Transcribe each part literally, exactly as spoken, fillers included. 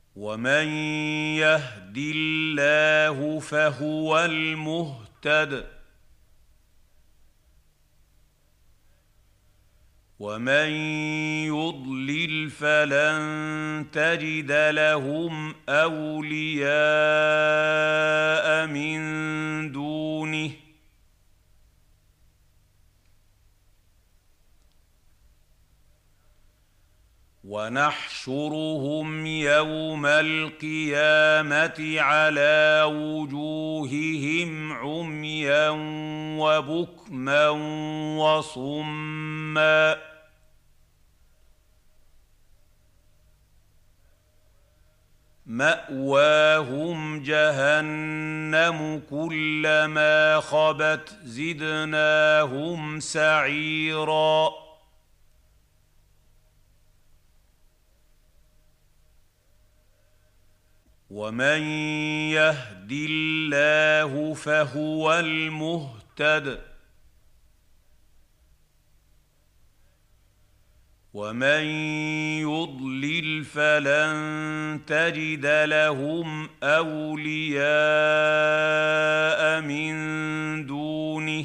ومن يهد الله فهو المهتد ومن يضلل فلن تجد لهم أولياء من دونه ونحشرهم يوم القيامة على وجوههم عميا وبكما وصما مأواهم جهنم كلما خبت زدناهم سعيرا ومن يهد الله فهو المهتد ومن يضلل فلن تجد لهم أولياء من دونه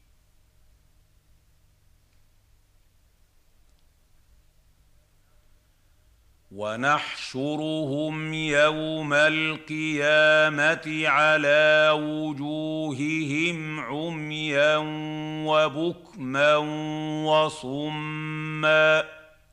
ونحشرهم يوم القيامة على وجوههم عميا وبكما وصما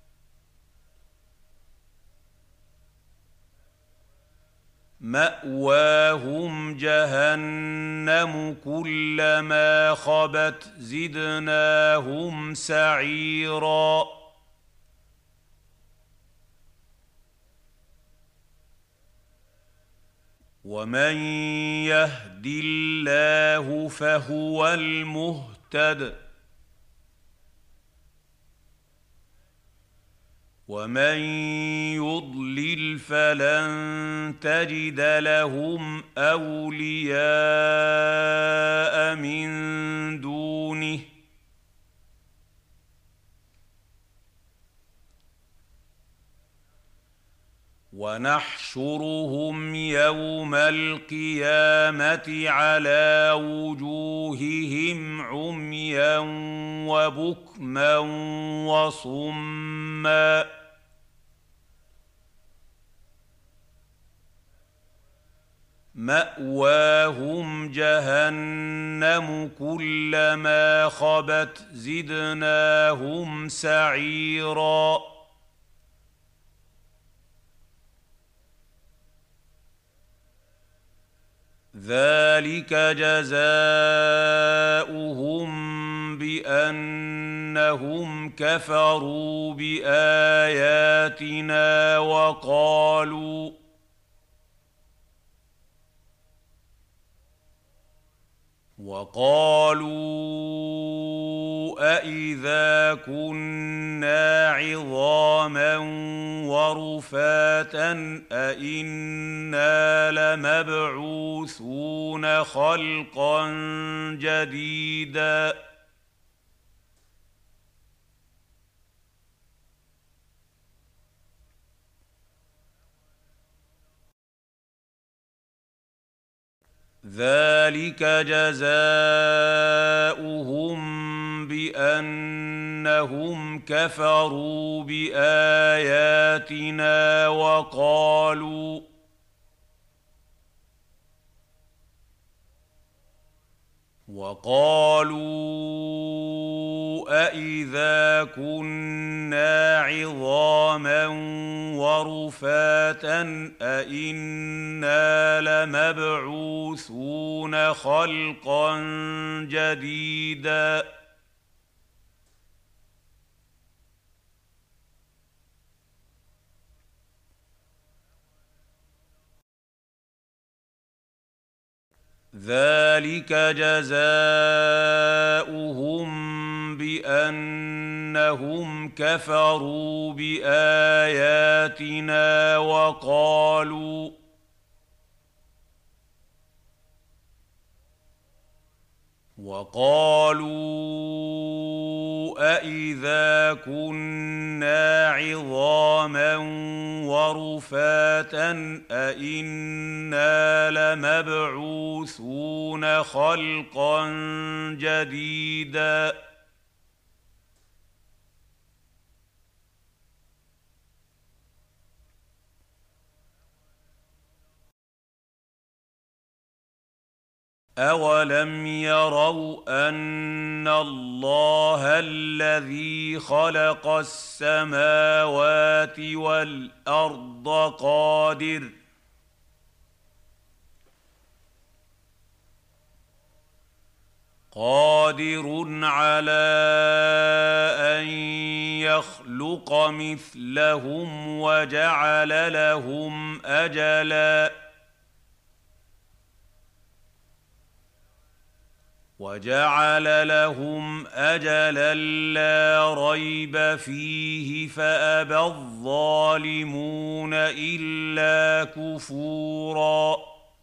مأواهم جهنم كلما خبت زدناهم سعيرا ومن يهد الله فهو المهتد ومن يضلل فلن تجد لهم أولياء من دونه ونحشرهم يوم القيامة على وجوههم عميا وبكما وصما مأواهم جهنم كلما خبت زدناهم سعيرا ذلك جزاؤهم بأنهم كفروا بآياتنا وقالوا وقالوا أإذا كنا عظاما ورفاتا أإنا لمبعوثون خلقا جديدا ذلك جزاؤهم بأنهم كفروا بآياتنا وقالوا وقالوا أإذا كنا عظاما ورفاتا أإنا لمبعوثون خلقا جديدا ذلك جزاؤهم بأنهم كفروا بآياتنا وقالوا وقالوا أإذا كنا عظاما ورفاتا أإنا لمبعوثون خلقا جديدا أولم يروا أن الله الذي خلق السماوات والأرض قادر قادر على أن يخلق مثلهم وجعل لهم أجلاً وجعل لهم أجلاً لا ريب فيه فأبى الظالمون إلا كفوراً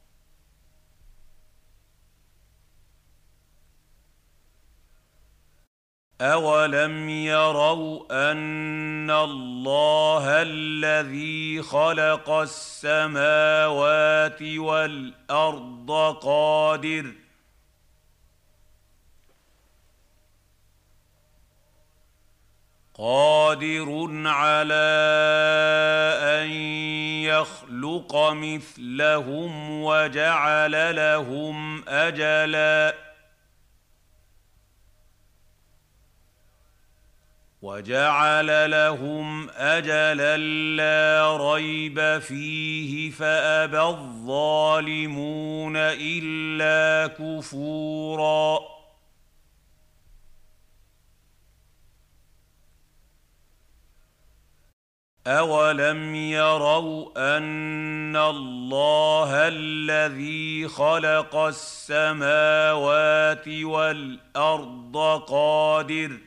أولم يروا أن الله الذي خلق السماوات والأرض قادر قادر على أن يخلق مثلهم وجعل لهم أجلاً وجعل لهم أجلاً لا ريب فيه فأبى الظالمون إلا كفوراً أولم يروا أن الله الذي خلق السماوات والأرض قادر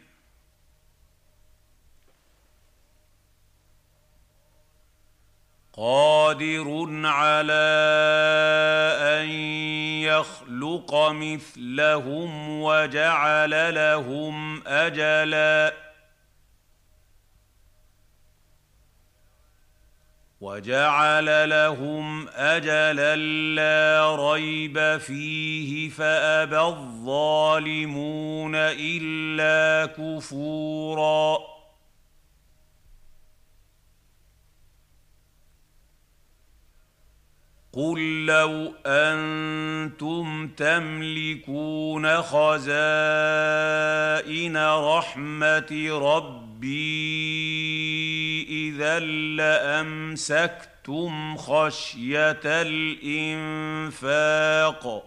قادر على أن يخلق مثلهم وجعل لهم أجلاً وجعل لهم أجلاً لا ريب فيه فأبى الظالمون إلا كفوراً قل لو أنتم تملكون خزائن رحمة ربي إذا لأمسكتم خشية الإنفاق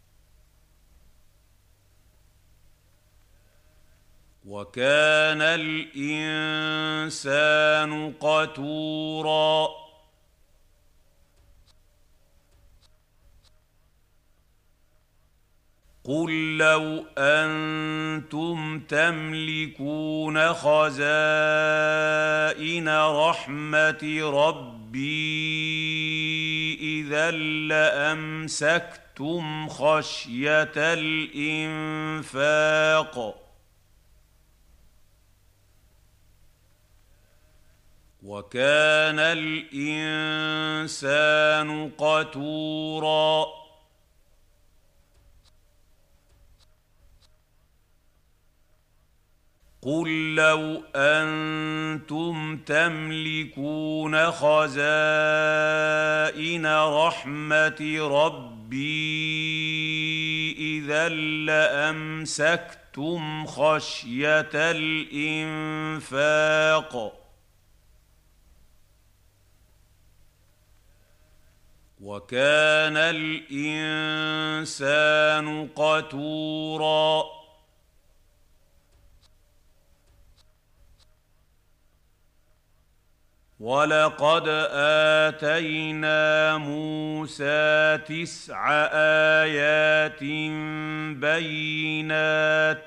وكان الإنسان قتوراً قل لو أنتم تملكون خزائن رحمة ربي إذا لأمسكتم خشية الإنفاق وكان الإنسان قتوراً قل لو أنتم تملكون خزائن رحمة ربي إذا لأمسكتم خشية الإنفاق وكان الإنسان قتوراً ولقد آتينا موسى تسع آيات بينات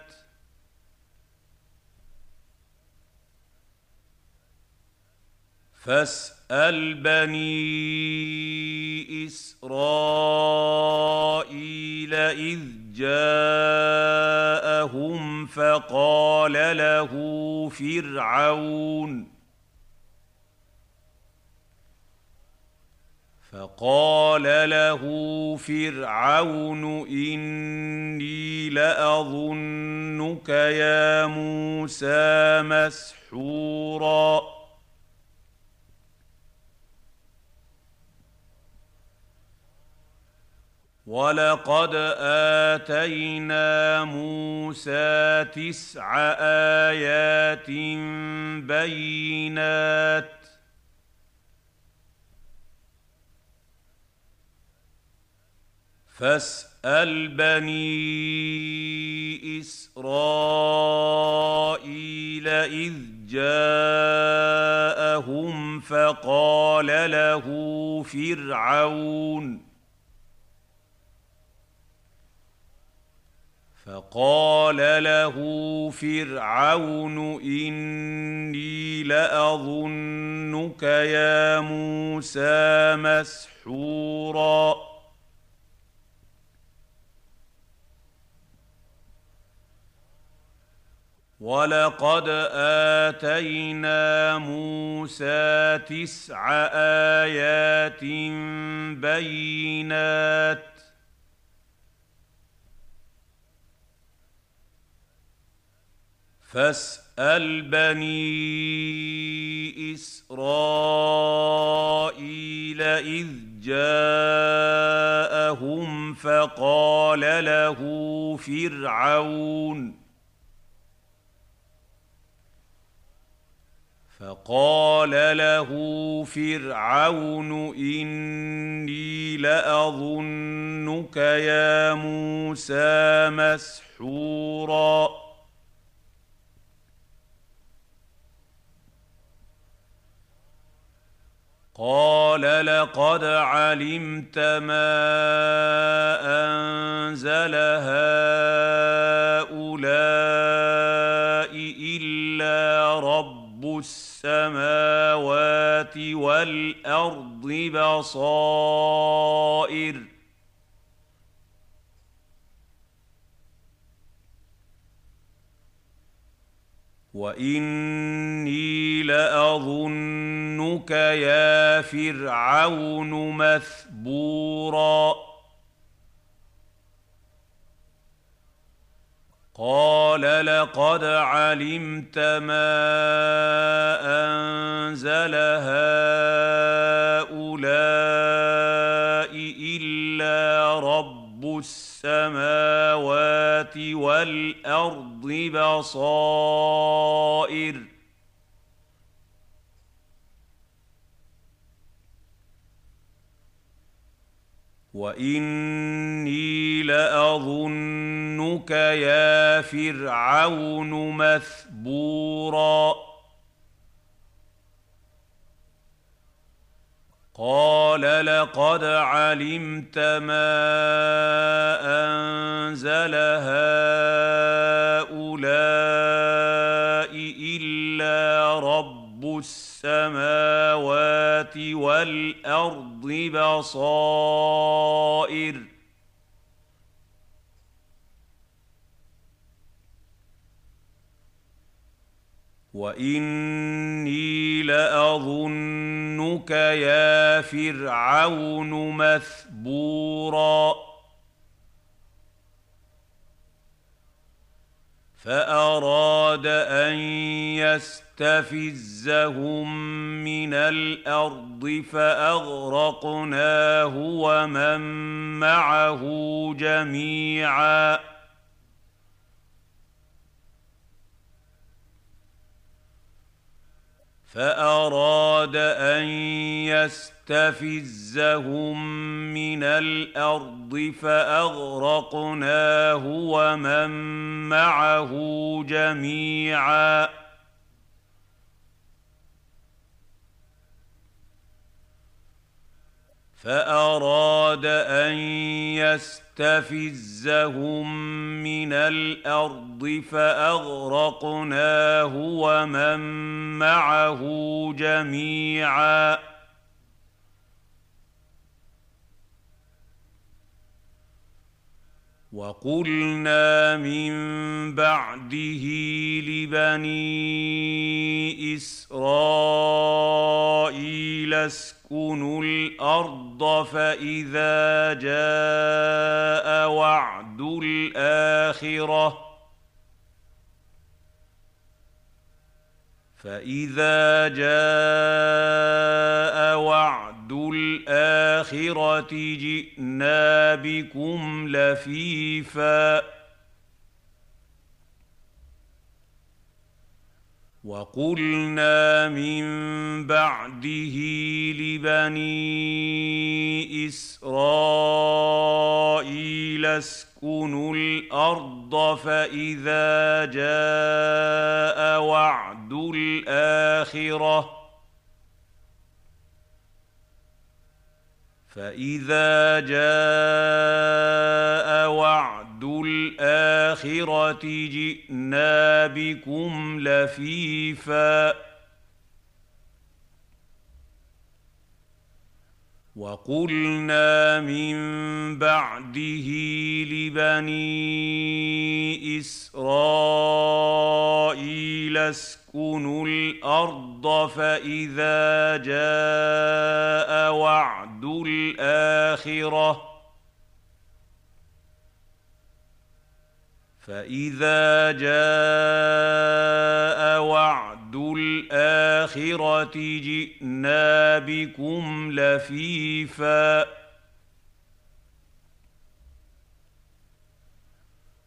فاسأل بني إسرائيل إذ جاءهم فقال له فرعون فقال له فرعون إني لأظنك يا موسى مسحورا ولقد آتينا موسى تسع آيات بينات فاسأل بني إسرائيل إذ جاءهم فقال له فرعون فقال له فرعون إني لأظنك يا موسى مسحورا ولقد آتينا موسى تسع آيات بينات فاسأل بني إسرائيل إذ جاءهم فقال له فرعون فقال له فرعون إني لأظنك يا موسى مسحورا قال لقد علمت ما أنزل هؤلاء إلا رب السماوات والأرض بصائر وإني لأظنك يا فرعون مثبورا قال لقد علمت ما أنزل هؤلاء إلا رب السماوات والأرض بصائر وإني لأظنك يا فرعون مثبورا قال لقد علمت ما أنزل هؤلاء إلا رب السماوات والأرض بصائر وإني لأظنك يا فرعون مثبورا فأراد أن يستفزهم من الأرض فأغرقناه ومن معه جميعا فأراد أن يستفزهم من الأرض فأغرقناه ومن معه جميعا فأراد أن يستفزهم من الأرض فأغرقناه ومن معه جميعا وقلنا من بعده لبني إسرائيل اسكنوا الأرض فإذا جاء وعد الآخرة فإذا جاء وعد الآخرة جئنا بكم لفيفا وقلنا من بعده لبني إسرائيل اسكنوا الأرض فإذا جاء وعد الآخرة فإذا جاء وعد الآخرة الآخرة جئنا بكم لفيفا وقلنا من بعده لبني إسرائيل اسكنوا الأرض فإذا جاء وعد الآخرة فإذا جاء وعد الآخرة جئنا بكم لفيفا وقلنا من بعده لبني إسرائيل اسكنوا الأرض فإذا جاء وعد الآخرة جئنا بكم لفيفا وقلنا من بعده لبني إسرائيل اسكنوا الأرض فإذا جاء وعد الآخرة فإذا جاء وعد الآخرة جئنا بكم لفيفا